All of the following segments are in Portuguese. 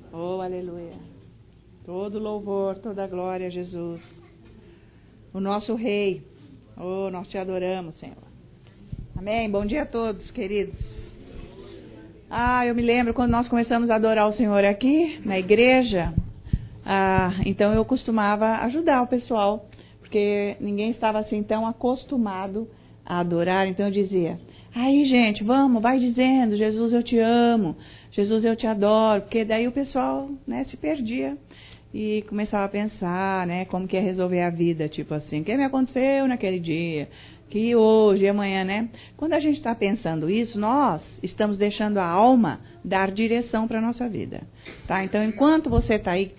Oh, aleluia. Todo louvor, toda glória a Jesus. O nosso Rei. Oh, nós te adoramos, Senhor. Amém. Bom dia a todos, queridos. Eu me lembro quando nós começamos a adorar o Senhor aqui, na igreja. Então eu costumava ajudar o pessoal, porque ninguém estava assim tão acostumado a adorar. Então eu dizia, aí gente, vamos, vai dizendo, Jesus eu te amo, Jesus eu te adoro, porque daí o pessoal, né, se perdia e começava a pensar, né, como que ia resolver a vida, tipo assim, o que me aconteceu naquele dia, que hoje e amanhã, né? Quando a gente está pensando isso, nós estamos deixando a alma dar direção para a nossa vida, tá? Então, enquanto você está aí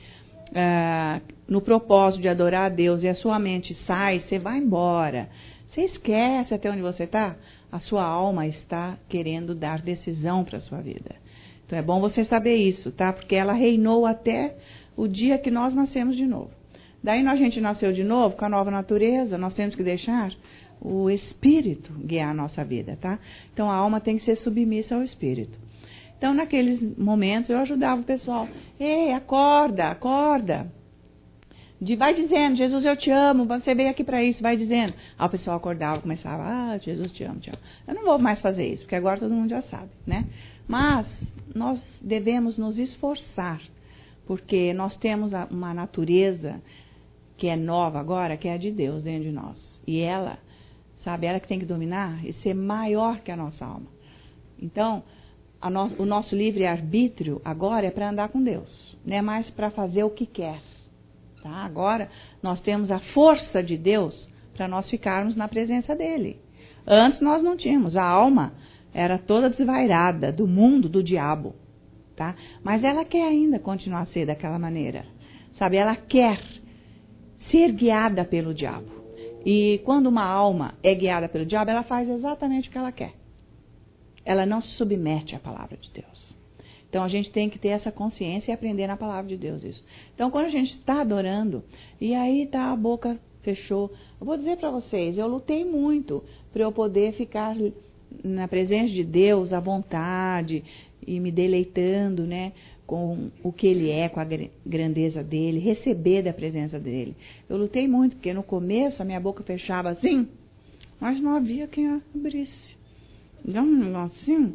no propósito de adorar a Deus e a sua mente sai, você vai embora, você esquece até onde você está, a sua alma está querendo dar decisão para a sua vida. Então, é bom você saber isso, tá? Porque ela reinou até o dia que nós nascemos de novo. Daí a gente nasceu de novo com a nova natureza, nós temos que deixar o Espírito guiar a nossa vida, tá? Então a alma tem que ser submissa ao Espírito. Então naqueles momentos eu ajudava o pessoal. Ei, acorda, acorda. Vai dizendo, Jesus eu te amo, você veio aqui para isso, vai dizendo. Aí o pessoal acordava, começava, Jesus te amo, te amo. Eu não vou mais fazer isso, porque agora todo mundo já sabe, né? Mas nós devemos nos esforçar, porque nós temos uma natureza que é nova agora, que é a de Deus dentro de nós. E ela, sabe, ela que tem que dominar e ser maior que a nossa alma. Então, o nosso livre-arbítrio agora é para andar com Deus, não é mais para fazer o que quer. Tá? Agora, nós temos a força de Deus para nós ficarmos na presença dEle. Antes nós não tínhamos, a alma era toda desvairada do mundo, do diabo. Tá? Mas ela quer ainda continuar a ser daquela maneira. Sabe, ela quer ser guiada pelo diabo. E quando uma alma é guiada pelo diabo, ela faz exatamente o que ela quer. Ela não se submete à palavra de Deus. Então a gente tem que ter essa consciência e aprender na palavra de Deus isso. Então quando a gente está adorando, e aí tá, a boca fechou. Eu vou dizer para vocês, eu lutei muito para eu poder ficar na presença de Deus à vontade e me deleitando, né, com o que Ele é, com a grandeza dEle, receber da presença dEle. Eu lutei muito, porque no começo a minha boca fechava assim, mas não havia quem abrisse. Dá um negocinho,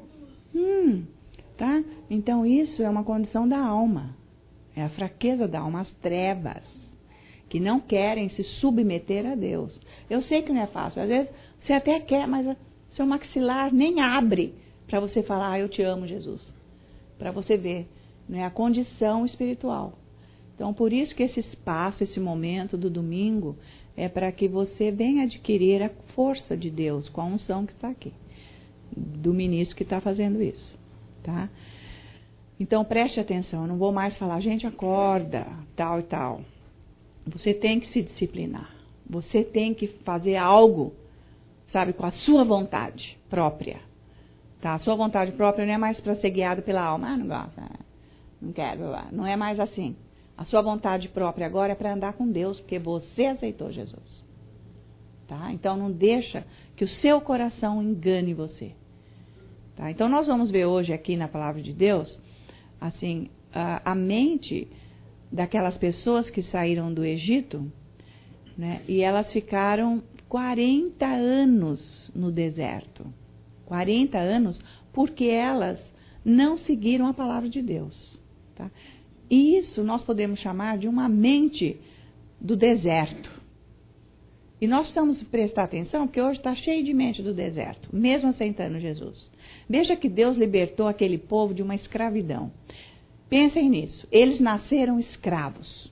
tá? Então isso é uma condição da alma, é a fraqueza da alma, as trevas, que não querem se submeter a Deus. Eu sei que não é fácil, às vezes você até quer, mas seu maxilar nem abre para você falar, eu te amo, Jesus. Para você ver, né, a condição espiritual. Então, por isso que esse espaço, esse momento do domingo, é para que você venha adquirir a força de Deus com a unção que está aqui, do ministro que está fazendo isso, tá? Então, preste atenção, eu não vou mais falar, gente, acorda, tal e tal. Você tem que se disciplinar, você tem que fazer algo, sabe, com a sua vontade própria. Tá? A sua vontade própria não é mais para ser guiada pela alma. Não gosto, não quero, não é mais assim. A sua vontade própria agora é para andar com Deus, porque você aceitou Jesus. Tá? Então não deixa que o seu coração engane você. Tá? Então nós vamos ver hoje aqui na palavra de Deus, assim, a mente daquelas pessoas que saíram do Egito, né, e elas ficaram 40 anos no deserto. 40 anos, porque elas não seguiram a palavra de Deus. Tá? E isso nós podemos chamar de uma mente do deserto. E nós precisamos prestar atenção, porque hoje está cheio de mente do deserto, mesmo aceitando Jesus. Veja que Deus libertou aquele povo de uma escravidão. Pensem nisso, eles nasceram escravos.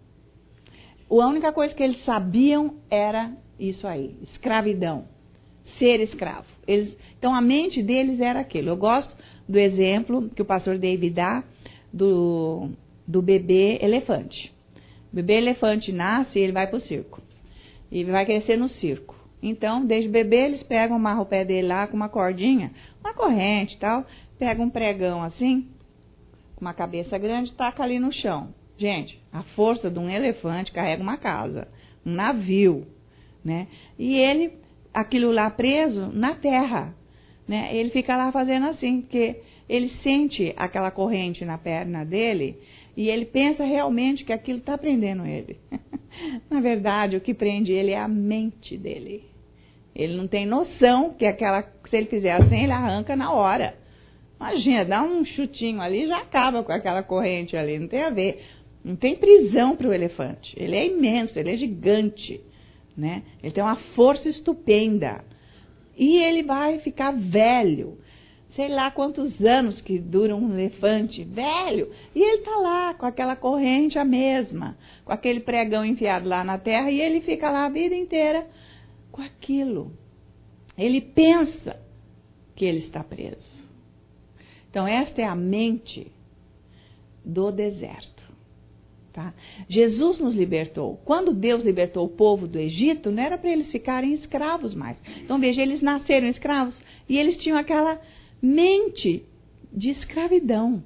A única coisa que eles sabiam era isso aí, escravidão, ser escravo. Então a mente deles era aquilo. Eu gosto do exemplo que o pastor David dá do bebê elefante. O bebê elefante nasce e ele vai para o circo. E vai crescer no circo. Então, desde bebê, eles pegam, amarram o pé dele lá com uma cordinha, uma corrente e tal, pegam um pregão assim, com uma cabeça grande, e taca ali no chão. Gente, a força de um elefante carrega uma casa, um navio, né? E ele, aquilo lá preso na terra, né? Ele fica lá fazendo assim, porque ele sente aquela corrente na perna dele e ele pensa realmente que aquilo está prendendo ele. Na verdade, o que prende ele é a mente dele. Ele não tem noção que se ele fizer assim, ele arranca na hora. Imagina, dá um chutinho ali e já acaba com aquela corrente ali, não tem a ver. Não tem prisão para o elefante. Ele é imenso, ele é gigante, né? Ele tem uma força estupenda. E ele vai ficar velho. Sei lá quantos anos que dura um elefante velho. E ele está lá com aquela corrente a mesma, com aquele pregão enfiado lá na terra, e ele fica lá a vida inteira com aquilo. Ele pensa que ele está preso. Então, esta é a mente do deserto. Tá? Jesus nos libertou. Quando Deus libertou o povo do Egito, não era para eles ficarem escravos mais. Então, veja, eles nasceram escravos e eles tinham aquela mente de escravidão.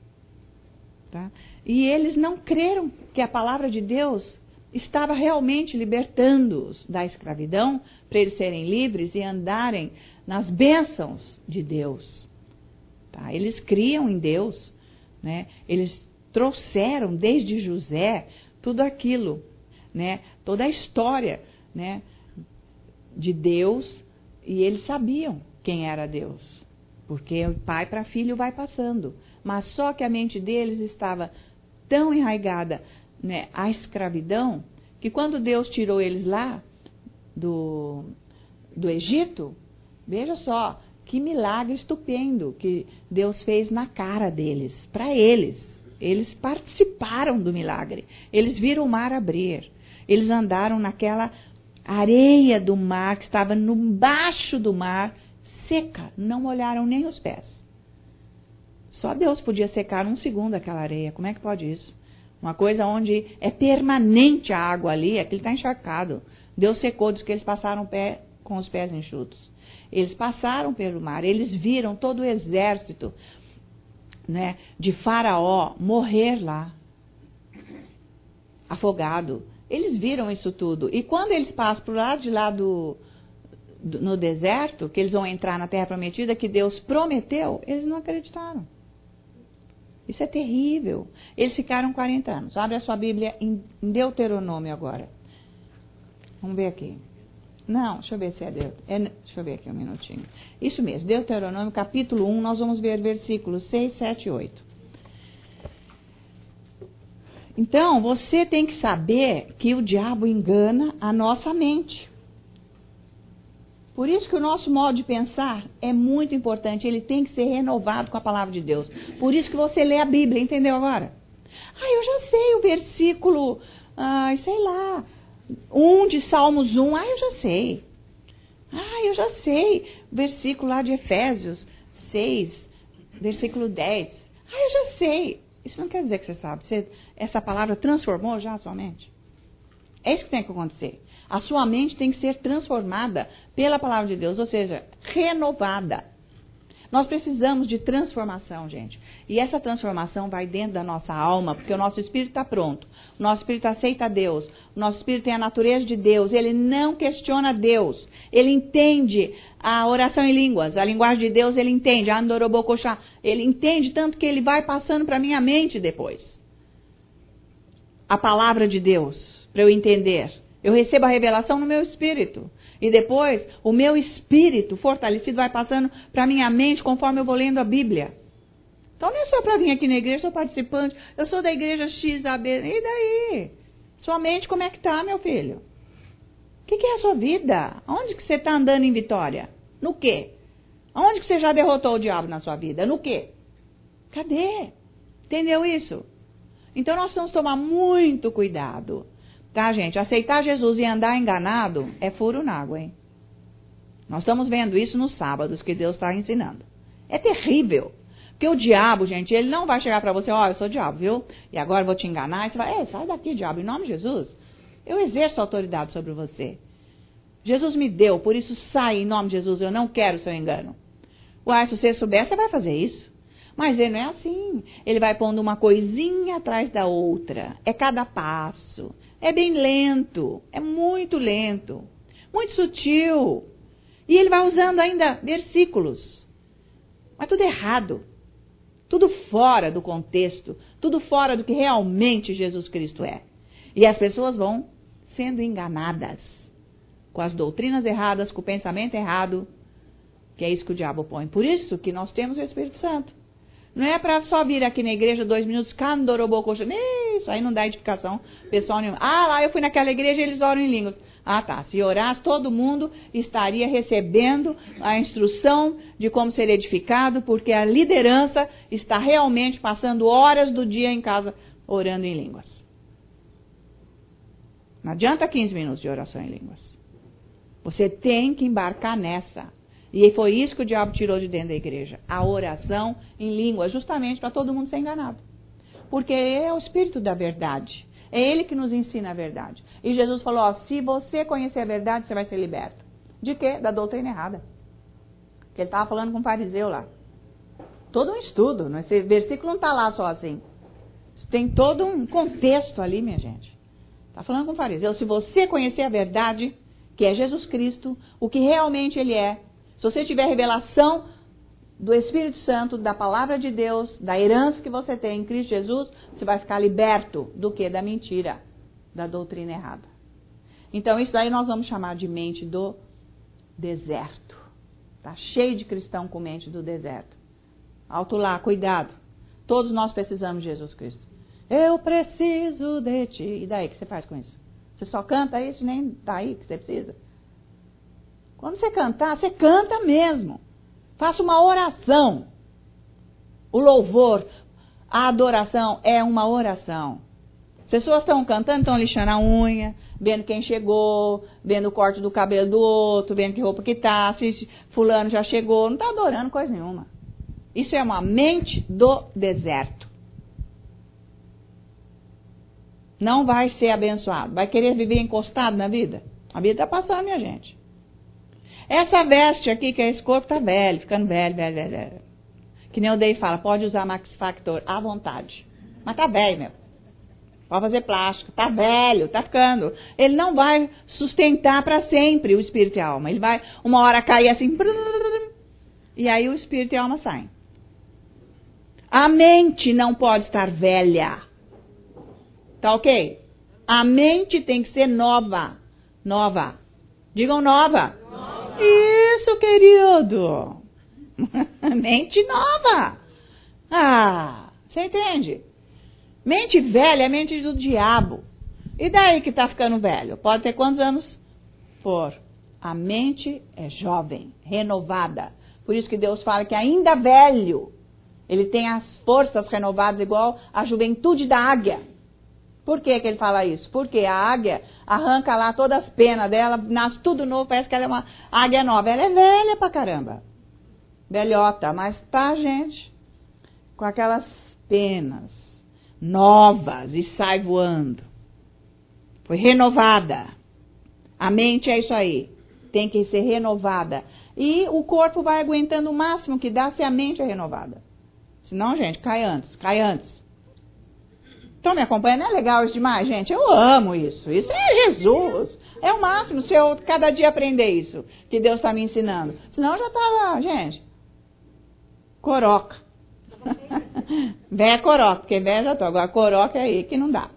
Tá? E eles não creram que a palavra de Deus estava realmente libertando-os da escravidão, para eles serem livres e andarem nas bênçãos de Deus. Tá? Eles criam em Deus, né? Eles trouxeram desde José tudo aquilo, né? Toda a história, né? De Deus, e eles sabiam quem era Deus, porque o pai para filho vai passando, mas só que a mente deles estava tão enraizada, né, à escravidão, que quando Deus tirou eles lá do Egito, veja só, que milagre estupendo que Deus fez na cara deles, para eles. Eles participaram do milagre. Eles viram o mar abrir. Eles andaram naquela areia do mar que estava embaixo do mar, seca. Não molharam nem os pés. Só Deus podia secar um segundo aquela areia. Como é que pode isso? Uma coisa onde é permanente a água ali, aquilo está encharcado. Deus secou, diz que eles passaram com os pés enxutos. Eles passaram pelo mar, eles viram todo o exército, né, de Faraó morrer lá, afogado. Eles viram isso tudo. E quando eles passam para o lado de lá no deserto, que eles vão entrar na terra prometida, que Deus prometeu, eles não acreditaram. Isso é terrível. Eles ficaram 40 anos. Abre a sua Bíblia em Deuteronômio agora. Vamos ver aqui. Não, deixa eu ver se é Deuteronômio. Deixa eu ver aqui um minutinho. Isso mesmo, Deuteronômio capítulo 1, nós vamos ver versículos 6, 7 e 8. Então, você tem que saber que o diabo engana a nossa mente. Por isso que o nosso modo de pensar é muito importante. Ele tem que ser renovado com a palavra de Deus. Por isso que você lê a Bíblia, entendeu agora? Eu já sei o versículo, sei lá, 1 de Salmos 1. Eu já sei. Eu já sei. O versículo lá de Efésios 6, versículo 10. Eu já sei. Isso não quer dizer que você sabe. Essa palavra transformou já a sua mente. É isso que tem que acontecer. A sua mente tem que ser transformada pela palavra de Deus, ou seja, renovada. Nós precisamos de transformação, gente. E essa transformação vai dentro da nossa alma, porque o nosso espírito está pronto. O nosso espírito aceita Deus. O nosso espírito tem a natureza de Deus. Ele não questiona Deus. Ele entende a oração em línguas. A linguagem de Deus ele entende. Andorobocochá. Ele entende tanto que ele vai passando para a minha mente depois. A palavra de Deus, para eu entender. Eu recebo a revelação no meu espírito. E depois, o meu espírito fortalecido vai passando para a minha mente conforme eu vou lendo a Bíblia. Então, não é só para vir aqui na igreja, eu sou participante, eu sou da igreja XAB. E daí? Sua mente como é que está, meu filho? O que é a sua vida? Onde que você está andando em vitória? No quê? Onde que você já derrotou o diabo na sua vida? No quê? Cadê? Entendeu isso? Então, nós temos que tomar muito cuidado. Tá, gente? Aceitar Jesus e andar enganado é furo na água, hein? Nós estamos vendo isso nos sábados que Deus está ensinando. É terrível. Porque o diabo, gente, ele não vai chegar para você, eu sou o diabo, viu? E agora eu vou te enganar. E você vai, sai daqui, diabo, em nome de Jesus. Eu exerço autoridade sobre você. Jesus me deu, por isso sai em nome de Jesus, eu não quero o seu engano. Se você souber, você vai fazer isso. Mas ele não é assim. Ele vai pondo uma coisinha atrás da outra. É cada passo. É bem lento. É muito lento. Muito sutil. E ele vai usando ainda versículos. Mas tudo errado. Tudo fora do contexto. Tudo fora do que realmente Jesus Cristo é. E as pessoas vão sendo enganadas. Com as doutrinas erradas, com o pensamento errado. Que é isso que o diabo põe. Por isso que nós temos o Espírito Santo. Não é para só vir aqui na igreja 2 minutos, isso aí não dá edificação pessoal nenhuma. Ah, lá eu fui naquela igreja e eles oram em línguas. Ah, tá. Se orasse, todo mundo estaria recebendo a instrução de como ser edificado, porque a liderança está realmente passando horas do dia em casa orando em línguas. Não adianta 15 minutos de oração em línguas. Você tem que embarcar nessa. E foi isso que o diabo tirou de dentro da igreja. A oração em língua, justamente para todo mundo ser enganado. Porque é o Espírito da verdade. É Ele que nos ensina a verdade. E Jesus falou, ó, se você conhecer a verdade, você vai ser liberto. De quê? Da doutrina errada. Que ele estava falando com um fariseu lá. Todo um estudo. Esse versículo não está lá só assim. Tem todo um contexto ali, minha gente. Está falando com um fariseu. Se você conhecer a verdade, que é Jesus Cristo, o que realmente Ele é, se você tiver revelação do Espírito Santo, da palavra de Deus, da herança que você tem em Cristo Jesus, você vai ficar liberto do quê? Da mentira, da doutrina errada. Então isso daí nós vamos chamar de mente do deserto. Está cheio de cristão com mente do deserto. Alto lá, cuidado. Todos nós precisamos de Jesus Cristo. Eu preciso de ti. E daí, o que você faz com isso? Você só canta isso, nem tá aí que você precisa. Quando você cantar, você canta mesmo. Faça uma oração. O louvor, a adoração é uma oração. As pessoas estão cantando, estão lixando a unha, vendo quem chegou, vendo o corte do cabelo do outro, vendo que roupa que tá, se fulano já chegou, não está adorando coisa nenhuma. Isso é uma mente do deserto. Não vai ser abençoado. Vai querer viver encostado na vida? A vida está passando, minha gente. Essa veste aqui, que é esse corpo, tá velho, ficando velho. Que nem o Dei fala, pode usar Max Factor à vontade. Mas tá velho, meu. Pode fazer plástico, tá velho, tá ficando. Ele não vai sustentar para sempre o espírito e a alma. Ele vai uma hora cair assim, e aí o espírito e a alma saem. A mente não pode estar velha. Tá ok? A mente tem que ser nova. Nova. Digam nova. Isso, querido. Mente nova. Ah, você entende? Mente velha é mente do diabo. E daí que tá ficando velho? Pode ter quantos anos for. A mente é jovem, renovada. Por isso que Deus fala que ainda velho, ele tem as forças renovadas igual a juventude da águia. Por que ele fala isso? Porque a águia arranca lá todas as penas dela, nasce tudo novo, parece que ela é uma águia nova. Ela é velha pra caramba. Velhota, mas tá, gente, com aquelas penas novas e sai voando. Foi renovada. A mente é isso aí. Tem que ser renovada. E o corpo vai aguentando o máximo que dá se a mente é renovada. Senão, gente, cai antes. Estão me acompanhando? Não é legal isso demais, gente? Eu amo isso. Isso é Jesus. É o máximo se eu cada dia aprender isso que Deus está me ensinando. Senão eu já estava, gente, coroca. Véia coroca, porque véia já tô. Agora coroca é aí que não dá.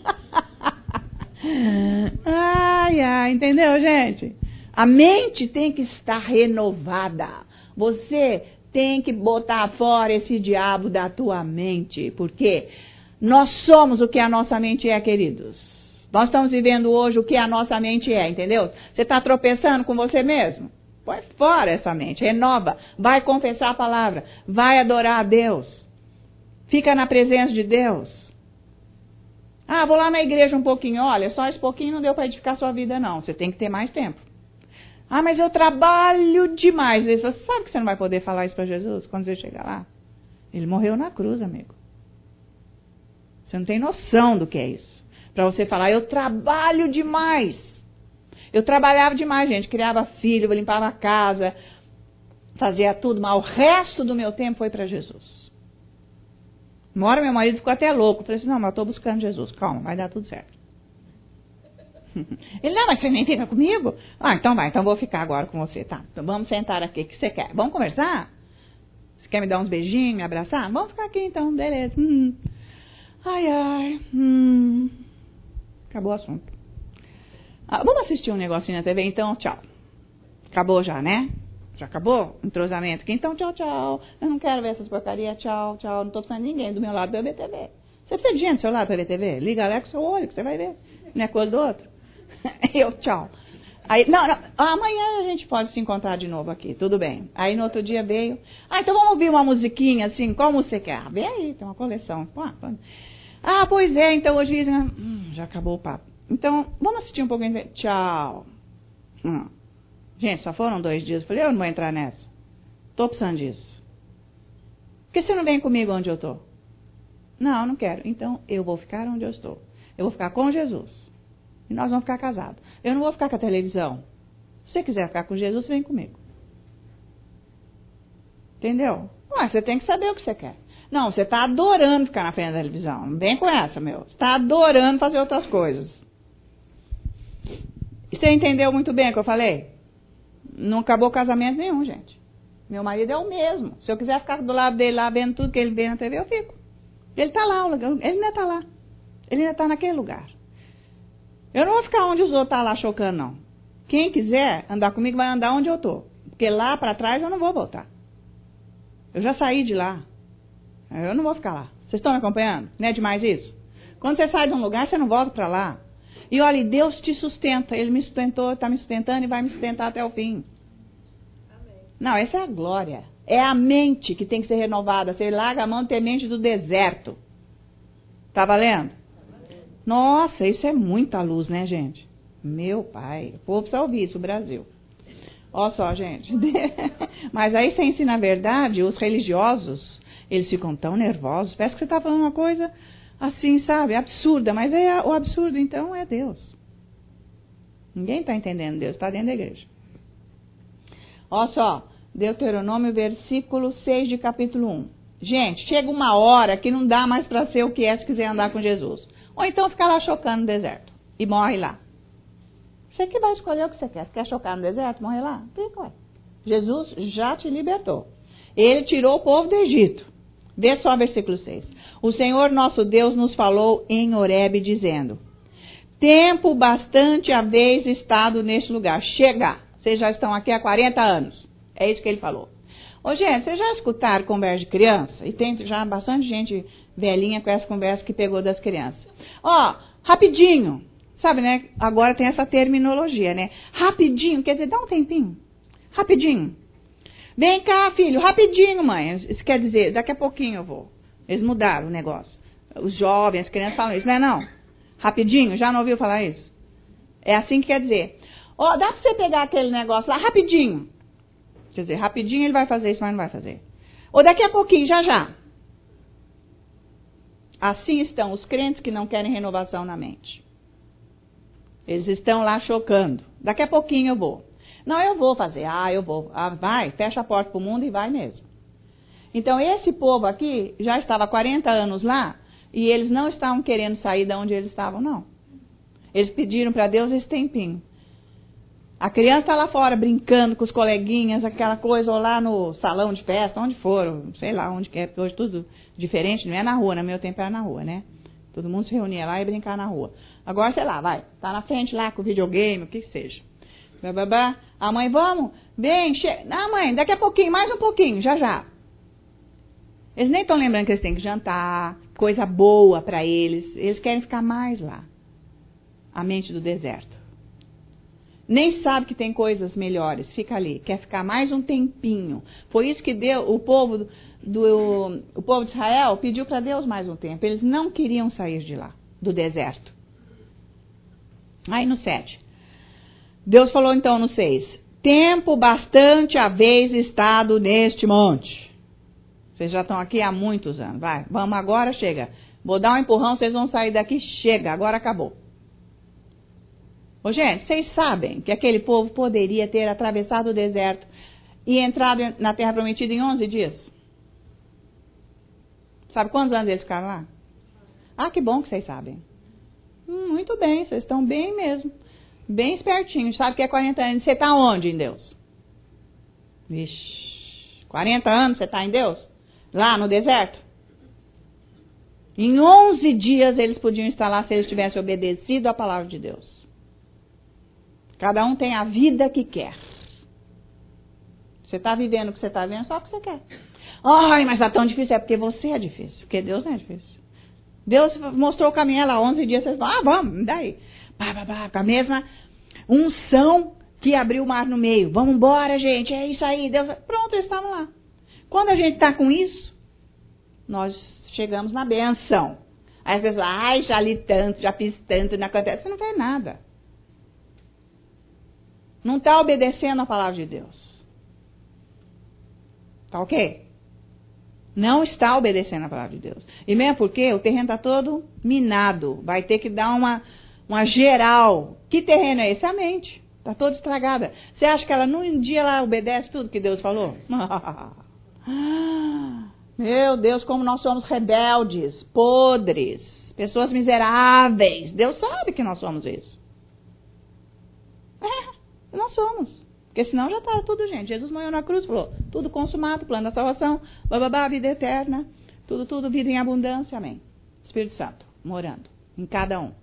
Ai, entendeu, gente? A mente tem que estar renovada. Você tem que botar fora esse diabo da tua mente. Por quê? Nós somos o que a nossa mente é, queridos. Nós estamos vivendo hoje o que a nossa mente é, entendeu? Você está tropeçando com você mesmo? Põe fora essa mente, renova. Vai confessar a palavra. Vai adorar a Deus. Fica na presença de Deus. Ah, vou lá na igreja um pouquinho. Olha, só esse pouquinho não deu para edificar sua vida, não. Você tem que ter mais tempo. Ah, mas eu trabalho demais. Você sabe que você não vai poder falar isso para Jesus quando você chegar lá? Ele morreu na cruz, amigo. Você não tem noção do que é isso. Para você falar, eu trabalho demais. Eu trabalhava demais, gente. Criava filho, limpava a casa, fazia tudo, mas o resto do meu tempo foi para Jesus. Uma hora meu marido ficou até louco. Eu falei assim, não, mas eu estou buscando Jesus. Calma, vai dar tudo certo. Ele, não, mas você nem fica comigo? Ah, então vai, então vou ficar agora com você, tá? Então vamos sentar aqui, o que você quer? Vamos conversar? Você quer me dar uns beijinhos, me abraçar? Vamos ficar aqui então, beleza. Ai, ai. Acabou o assunto. Vamos assistir um negocinho na TV, então, tchau. Acabou já, né? Já acabou o entrosamento aqui? Então, tchau, tchau. Eu não quero ver essas porcarias, tchau, tchau. Não tô precisando de ninguém do meu lado pra ver TV. Você precisa de gente do seu lado pra ver TV? Liga lá com o seu olho, que você vai ver. Não é coisa do outro. Eu, tchau. Aí, não, amanhã a gente pode se encontrar de novo aqui, tudo bem. Aí no outro dia veio, então vamos ouvir uma musiquinha assim, qual você quer? Vem aí, tem uma coleção. Pois é, então hoje já acabou o papo. Então, vamos assistir um pouquinho. Tchau. Gente, só foram 2 dias. Eu falei, eu não vou entrar nessa. Tô precisando disso. Por que você não vem comigo onde eu tô? Não, não quero. Então, eu vou ficar onde eu estou. Eu vou ficar com Jesus. E nós vamos ficar casados. Eu não vou ficar com a televisão. Se você quiser ficar com Jesus, vem comigo. Entendeu? Você tem que saber o que você quer. Não, você está adorando ficar na frente da televisão. Não vem com essa, meu. Você está adorando fazer outras coisas. E você entendeu muito bem o que eu falei? Não acabou casamento nenhum, gente. Meu marido é o mesmo. Se eu quiser ficar do lado dele lá, vendo tudo que ele vê na TV, eu fico. Ele está lá, ele ainda está lá. Ele ainda está naquele lugar. Eu não vou ficar onde os outros estão lá chocando, não. Quem quiser andar comigo vai andar onde eu estou. Porque lá para trás eu não vou voltar. Eu já saí de lá. Eu não vou ficar lá. Vocês estão me acompanhando? Não é demais isso? Quando você sai de um lugar, você não volta para lá. E olha, Deus te sustenta. Ele me sustentou, está me sustentando e vai me sustentar até o fim. Amém. Não, essa é a glória. É a mente que tem que ser renovada. Você larga a mão de ter mente do deserto. Tá valendo? Nossa, isso é muita luz, né, gente? Meu pai, o povo precisa ouvir isso, o Brasil. Olha só, gente. Mas aí você ensina a verdade, os religiosos, eles ficam tão nervosos. Parece que você está falando uma coisa assim, sabe, absurda. Mas o absurdo, então, é Deus. Ninguém está entendendo Deus, está dentro da igreja. Olha só, Deuteronômio, versículo 6 de capítulo 1. Gente, chega uma hora que não dá mais para ser o que é se quiser andar com Jesus. Ou então ficar lá chocando no deserto. E morre lá. Você que vai escolher o que você quer. Você quer chocar no deserto? Morre lá? Fica, ué. Jesus já te libertou. Ele tirou o povo do Egito. Vê só o versículo 6. O Senhor nosso Deus nos falou em Horebe dizendo: tempo bastante haveis estado neste lugar. Chega! Vocês já estão aqui há 40 anos. É isso que ele falou. Ô, gente, vocês já escutaram conversa de criança? E tem já bastante gente velhinha com essa conversa que pegou das crianças. Rapidinho. Sabe, né? Agora tem essa terminologia, né? Rapidinho, quer dizer, dá um tempinho. Rapidinho. Vem cá, filho, rapidinho, mãe. Isso quer dizer, daqui a pouquinho eu vou. Eles mudaram o negócio. Os jovens, as crianças falam isso, não é não? Rapidinho, já não ouviu falar isso? É assim que quer dizer. Dá pra você pegar aquele negócio lá, rapidinho. Quer dizer, rapidinho ele vai fazer isso, mas não vai fazer. Ou daqui a pouquinho, já já. Assim estão os crentes que não querem renovação na mente. Eles estão lá chocando. Daqui a pouquinho eu vou. Não, eu vou fazer. Eu vou. Vai, fecha a porta para o mundo e vai mesmo. Então, esse povo aqui já estava há 40 anos lá e eles não estavam querendo sair de onde eles estavam, não. Eles pediram para Deus esse tempinho. A criança está lá fora brincando com os coleguinhas, aquela coisa, ou lá no salão de festa, onde for, sei lá, onde quer, porque hoje tudo diferente, não é na rua, no meu tempo era na rua, né? Todo mundo se reunia lá e brincar na rua. Agora, sei lá, vai, tá na frente lá com o videogame, o que seja. Bababá. A mãe, vamos, vem, chega. Mãe, daqui a pouquinho, mais um pouquinho, já já. Eles nem estão lembrando que eles têm que jantar, coisa boa para eles. Eles querem ficar mais lá. A mente do deserto. Nem sabe que tem coisas melhores, fica ali, quer ficar mais um tempinho. Foi isso que deu, o povo de Israel pediu para Deus mais um tempo. Eles não queriam sair de lá, do deserto. Aí no 7. Deus falou então no 6. Tempo bastante haveis estado neste monte. Vocês já estão aqui há muitos anos. Vai, vamos agora, chega. Vou dar um empurrão, vocês vão sair daqui, chega, agora acabou. Gente, vocês sabem que aquele povo poderia ter atravessado o deserto e entrado na Terra Prometida em 11 dias? Sabe quantos anos eles ficaram lá? Que bom que vocês sabem. Muito bem, vocês estão bem mesmo. Bem espertinho. Sabe o que é 40 anos? Você está onde em Deus? Vixe, 40 anos você está em Deus? Lá no deserto? Em 11 dias eles podiam estar lá se eles tivessem obedecido à palavra de Deus. Cada um tem a vida que quer. Você está vivendo o que você está vivendo só o que você quer. Ai, mas está tão difícil. É porque você é difícil. Porque Deus não é difícil. Deus mostrou o caminho lá 11 dias. Vocês falam, vamos, daí. Com a mesma unção que abriu o mar no meio. Vamos embora, gente. É isso aí. Deus... Pronto, eles estavam lá. Quando a gente está com isso, nós chegamos na benção. Aí as pessoas, ai, já li tanto, já fiz tanto, não acontece. Você não fez nada. Não está obedecendo a palavra de Deus. Tá ok? Não está obedecendo a palavra de Deus. E mesmo porque o terreno está todo minado. Vai ter que dar uma geral. Que terreno é esse? A mente. Está toda estragada. Você acha que ela num dia ela obedece tudo que Deus falou? Meu Deus, como nós somos rebeldes, podres, pessoas miseráveis. Deus sabe que nós somos isso. Nós somos. Porque senão já está tudo, gente. Jesus morreu na cruz, falou, tudo consumado, plano da salvação, bababá, vida eterna, tudo, vida em abundância, amém. Espírito Santo, morando em cada um.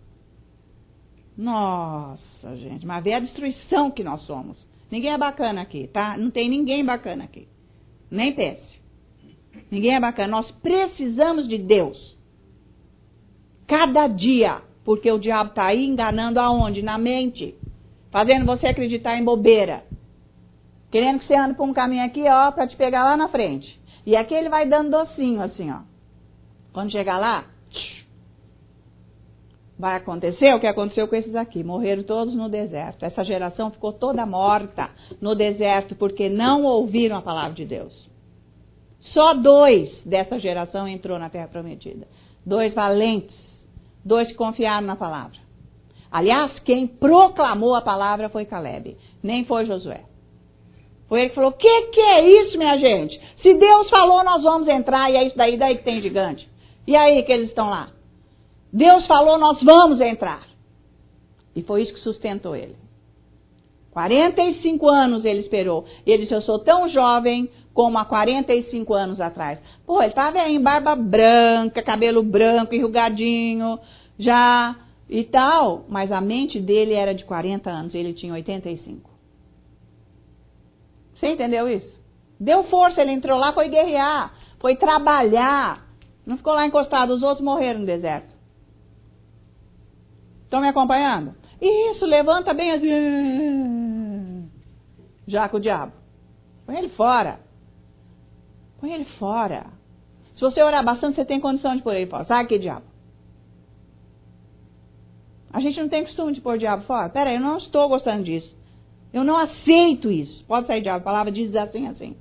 Nossa, gente, mas vê a destruição que nós somos. Ninguém é bacana aqui, tá? Não tem ninguém bacana aqui. Nem pense. Ninguém é bacana. Nós precisamos de Deus. Cada dia. Porque o diabo está aí enganando aonde? Na mente. Fazendo você acreditar em bobeira. Querendo que você ande por um caminho aqui, ó, para te pegar lá na frente. E aqui ele vai dando docinho, assim, ó. Quando chegar lá, vai acontecer o que aconteceu com esses aqui. Morreram todos no deserto. Essa geração ficou toda morta no deserto, porque não ouviram a palavra de Deus. Só 2 dessa geração entrou na Terra Prometida. 2 valentes. 2 que confiaram na palavra. Aliás, quem proclamou a palavra foi Caleb. Nem foi Josué. Foi ele que falou, o que é isso, minha gente? Se Deus falou, nós vamos entrar, e é isso daí que tem gigante. E aí que eles estão lá? Deus falou, nós vamos entrar. E foi isso que sustentou ele. 45 anos ele esperou. E ele disse, eu sou tão jovem como há 45 anos atrás. Pô, ele estava em barba branca, cabelo branco, enrugadinho, já e tal. Mas a mente dele era de 40 anos, ele tinha 85. Você entendeu isso? Deu força, ele entrou lá, foi guerrear, foi trabalhar. Não ficou lá encostado, os outros morreram no deserto. Estão me acompanhando? Isso, levanta bem assim. Já com o diabo. Põe ele fora. Põe ele fora. Se você orar bastante, você tem condição de pôr ele fora. Sabe que diabo? A gente não tem costume de pôr o diabo fora. Pera aí, eu não estou gostando disso. Eu não aceito isso. Pode sair, diabo. A palavra diz assim.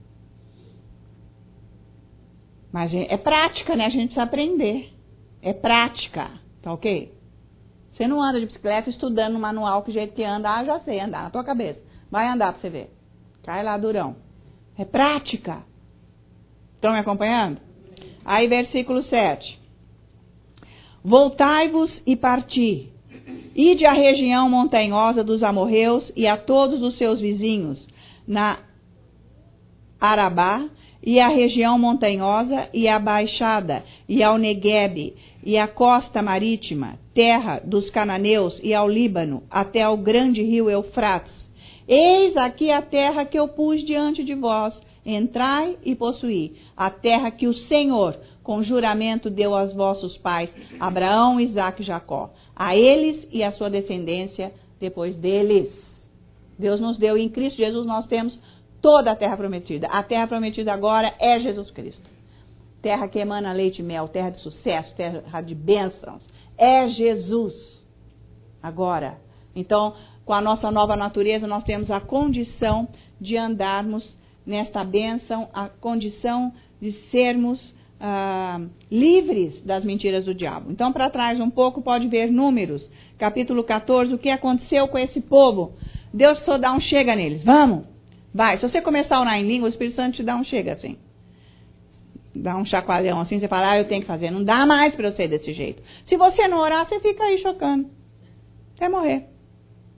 Mas é prática, né? A gente precisa aprender. É prática. Tá ok? Você não anda de bicicleta estudando no manual que jeito que anda. Ah, já sei andar na tua cabeça. Vai andar pra você ver. Cai lá, durão. É prática. Estão me acompanhando? Aí, versículo 7. Voltai-vos e parti. Ide à região montanhosa dos amorreus e a todos os seus vizinhos, na Arabá, e a região montanhosa e a baixada, e ao Neguebe, e a costa marítima, terra dos cananeus, e ao Líbano, até ao grande rio Eufrates. Eis aqui a terra que eu pus diante de vós, entrai e possuí, a terra que o Senhor, com juramento, deu aos vossos pais, Abraão, Isaque e Jacó, a eles e a sua descendência depois deles. Deus nos deu, e em Cristo Jesus nós temos toda a terra prometida. A terra prometida agora é Jesus Cristo. Terra que emana leite e mel, terra de sucesso, terra de bênçãos. É Jesus. Agora. Então, com a nossa nova natureza, nós temos a condição de andarmos nesta bênção, a condição de sermos livres das mentiras do diabo. Então, para trás um pouco, pode ver Números, capítulo 14, o que aconteceu com esse povo. Deus só dá um chega neles. Vamos, vai. Se você começar a orar em língua, o Espírito Santo te dá um chega assim. Dá um chacoalhão assim, você fala, eu tenho que fazer. Não dá mais para eu ser desse jeito. Se você não orar, você fica aí chocando. Até morrer.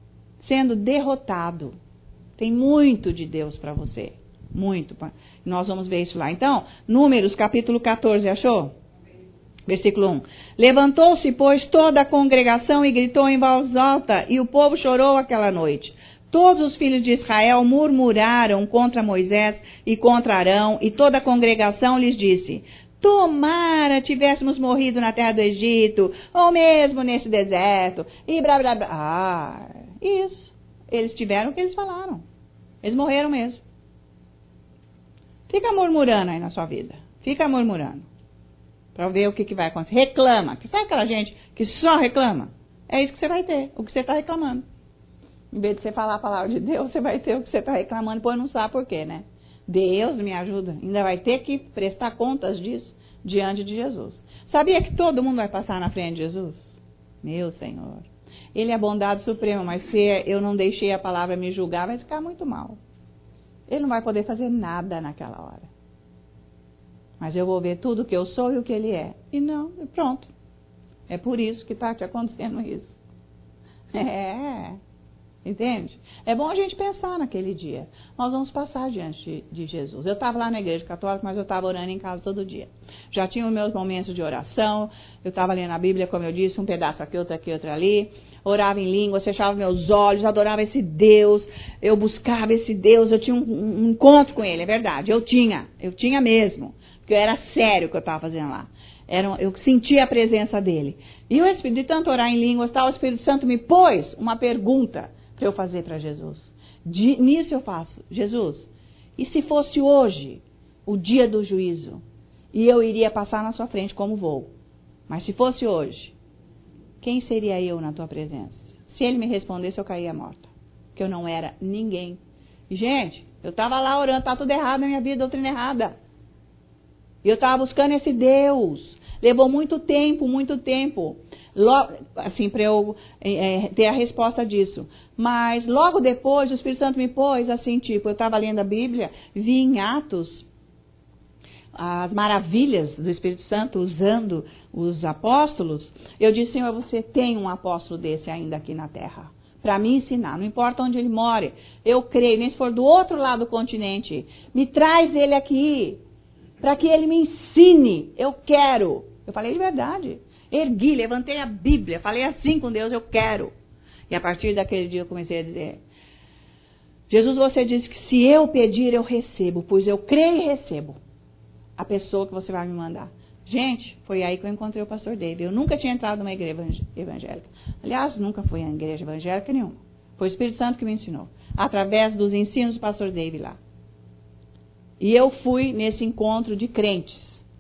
sendo derrotado. Tem muito de Deus para você. Muito. Nós vamos ver isso lá. Então, Números, capítulo 14, achou? Versículo 1. Levantou-se, pois, toda a congregação e gritou em voz alta, e o povo chorou aquela noite. Todos os filhos de Israel murmuraram contra Moisés e contra Arão, e toda a congregação lhes disse: tomara tivéssemos morrido na terra do Egito, ou mesmo nesse deserto, e blá blá blá. Isso. Eles tiveram o que eles falaram. Eles morreram mesmo. Fica murmurando aí na sua vida. Fica murmurando. Para ver o que vai acontecer. Reclama. Sabe aquela gente que só reclama? É isso que você vai ter. O que você está reclamando. Em vez de você falar a palavra de Deus, você vai ter o que você está reclamando, pois não sabe por quê, né? Deus me ajuda. Ainda vai ter que prestar contas disso diante de Jesus. Sabia que todo mundo vai passar na frente de Jesus? Meu Senhor. Ele é a bondade suprema, mas se eu não deixei a palavra me julgar, vai ficar muito mal. Ele não vai poder fazer nada naquela hora. Mas eu vou ver tudo o que eu sou e o que ele é. E não, e pronto. É por isso que está te acontecendo isso. Entende? É bom a gente pensar naquele dia. Nós vamos passar diante de Jesus. Eu estava lá na igreja católica, mas eu estava orando em casa todo dia. Já tinha os meus momentos de oração. Eu estava lendo a Bíblia, como eu disse, um pedaço aqui, outro ali. Orava em línguas, fechava meus olhos, adorava esse Deus. Eu buscava esse Deus, eu tinha um encontro com ele, é verdade. Eu tinha mesmo. Porque era sério o que eu estava fazendo lá. Eu sentia a presença dele. E o Espírito, de tanto orar em línguas, o Espírito Santo me pôs uma pergunta para eu fazer para Jesus. Nisso eu faço: Jesus, e se fosse hoje o dia do juízo, e eu iria passar na sua frente como vou, mas se fosse hoje, quem seria eu na tua presença? Se ele me respondesse, eu caía morta, porque eu não era ninguém. E, gente, eu estava lá orando, está tudo errado na minha vida, doutrina errada. E eu estava buscando esse Deus. Levou muito tempo, assim, para eu ter a resposta disso. Mas logo depois, o Espírito Santo me pôs assim, tipo, eu estava lendo a Bíblia, vi em Atos as maravilhas do Espírito Santo usando os apóstolos. Eu disse: Senhor, você tem um apóstolo desse ainda aqui na terra para me ensinar, não importa onde ele more. Eu creio, nem se for do outro lado do continente, me traz ele aqui, para que ele me ensine. Eu quero. Eu falei de verdade. Ergui, levantei a Bíblia, falei assim com Deus: eu quero. E a partir daquele dia eu comecei a dizer: Jesus, você disse que se eu pedir, eu recebo, pois eu creio e recebo a pessoa que você vai me mandar. Gente, foi aí que eu encontrei o pastor David. Eu nunca tinha entrado numa igreja evangélica. Aliás, nunca fui em igreja evangélica nenhuma. Foi o Espírito Santo que me ensinou, através dos ensinos do pastor David lá. E eu fui nesse encontro de crentes.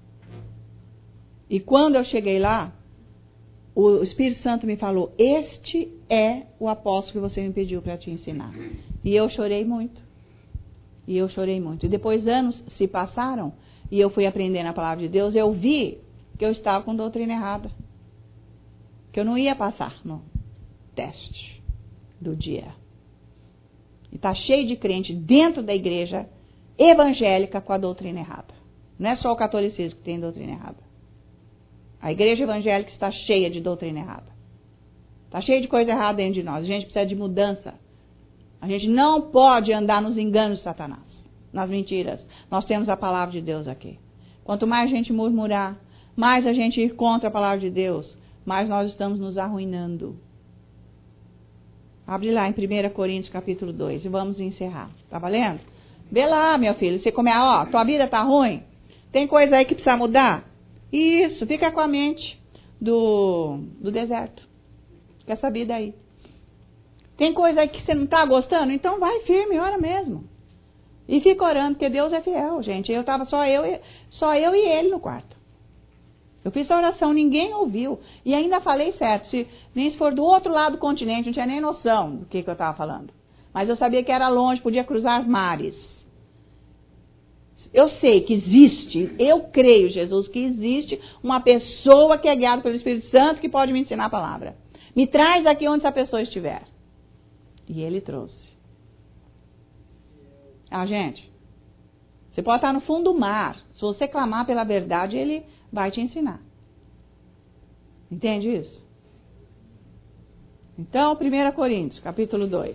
E quando eu cheguei lá, o Espírito Santo me falou: este é o apóstolo que você me pediu para te ensinar. E eu chorei muito. E depois anos se passaram e eu fui aprendendo a palavra de Deus. Eu vi que eu estava com doutrina errada. Que eu não ia passar no teste do dia. E está cheio de crente dentro da igreja evangélica com a doutrina errada. Não é só o catolicismo que tem doutrina errada. A igreja evangélica está cheia de doutrina errada. Está cheia de coisa errada dentro de nós. A gente precisa de mudança. A gente não pode andar nos enganos de Satanás, nas mentiras. Nós temos a palavra de Deus aqui. Quanto mais a gente murmurar, mais a gente ir contra a palavra de Deus, mais nós estamos nos arruinando. Abre lá em 1 Coríntios capítulo 2 e vamos encerrar. Tá valendo? Vê lá, meu filho. Você come, tua vida tá ruim? Tem coisa aí que precisa mudar? Isso, fica com a mente do deserto. Com essa vida aí. Tem coisa aí que você não está gostando? Então vai firme, ora mesmo. E fica orando, porque Deus é fiel, gente. Eu estava só eu e ele no quarto. Eu fiz a oração, ninguém ouviu. E ainda falei certo. Nem se for do outro lado do continente, não tinha nem noção do que eu estava falando. Mas eu sabia que era longe, podia cruzar mares. Eu sei que existe, eu creio, Jesus, que existe uma pessoa que é guiada pelo Espírito Santo que pode me ensinar a palavra. Me traz aqui onde essa pessoa estiver. E ele trouxe. Gente, você pode estar no fundo do mar. Se você clamar pela verdade, ele vai te ensinar. Entende isso? Então, 1 Coríntios, capítulo 2.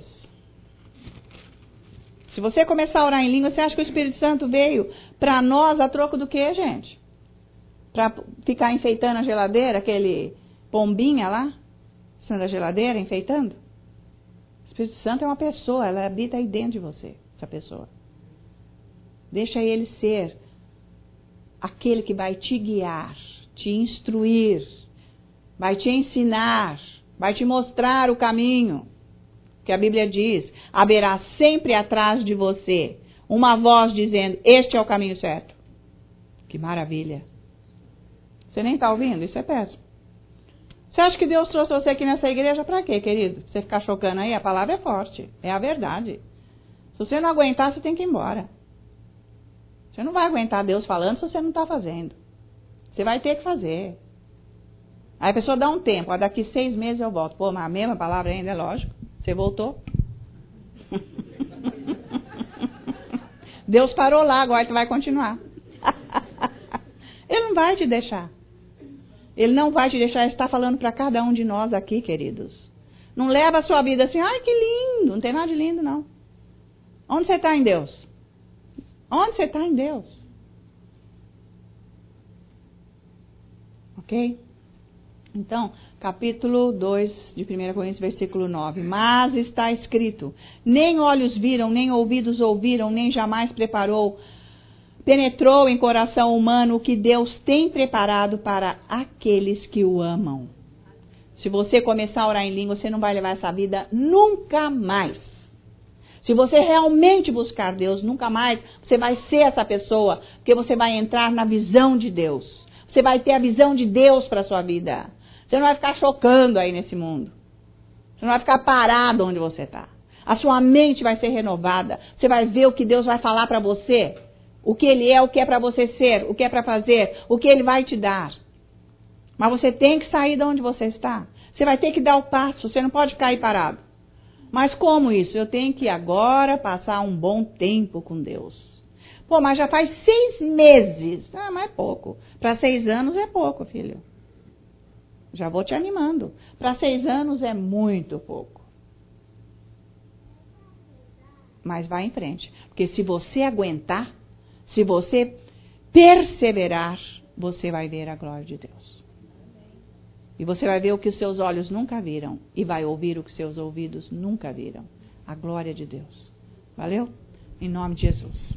Se você começar a orar em língua, você acha que o Espírito Santo veio para nós a troco do quê, gente? Para ficar enfeitando a geladeira, aquele pombinha lá, em cima da geladeira, enfeitando? O Espírito Santo é uma pessoa, ela habita aí dentro de você, essa pessoa. Deixa ele ser aquele que vai te guiar, te instruir, vai te ensinar, vai te mostrar o caminho. Que a Bíblia diz, haverá sempre atrás de você uma voz dizendo, este é o caminho certo. Que maravilha. Você nem está ouvindo? Isso é péssimo. Você acha que Deus trouxe você aqui nessa igreja para quê, querido? Você ficar chocando aí? A palavra é forte, é a verdade. Se você não aguentar, você tem que ir embora. Você não vai aguentar Deus falando se você não está fazendo. Você vai ter que fazer. Aí a pessoa dá um tempo, daqui 6 meses eu volto. Pô, mas a mesma palavra ainda, é lógico. Você voltou? Deus parou lá, agora ele vai continuar. Ele não vai te deixar. Ele não vai te deixar. Ele está falando para cada um de nós aqui, queridos. Não leva a sua vida assim, ai que lindo. Não tem nada de lindo, não. Onde você está em Deus? Onde você está em Deus? Ok? Então, capítulo 2 de 1 Coríntios, versículo 9. Mas está escrito, nem olhos viram, nem ouvidos ouviram, nem jamais penetrou em coração humano o que Deus tem preparado para aqueles que o amam. Se você começar a orar em língua, você não vai levar essa vida nunca mais. Se você realmente buscar Deus, nunca mais você vai ser essa pessoa, porque você vai entrar na visão de Deus. Você vai ter a visão de Deus para a sua vida. Você não vai ficar chocando aí nesse mundo. Você não vai ficar parado onde você está. A sua mente vai ser renovada. Você vai ver o que Deus vai falar para você. O que Ele é, o que é para você ser, o que é para fazer, o que Ele vai te dar. Mas você tem que sair de onde você está. Você vai ter que dar o passo. Você não pode ficar aí parado. Mas como isso? Eu tenho que agora passar um bom tempo com Deus. Pô, mas já faz 6 meses. Ah, mas é pouco. Para 6 anos é pouco, filho. Já vou te animando. Para 6 anos é muito pouco. Mas vai em frente. Porque se você aguentar, se você perseverar, você vai ver a glória de Deus. E você vai ver o que os seus olhos nunca viram. E vai ouvir o que seus ouvidos nunca viram. A glória de Deus. Valeu? Em nome de Jesus.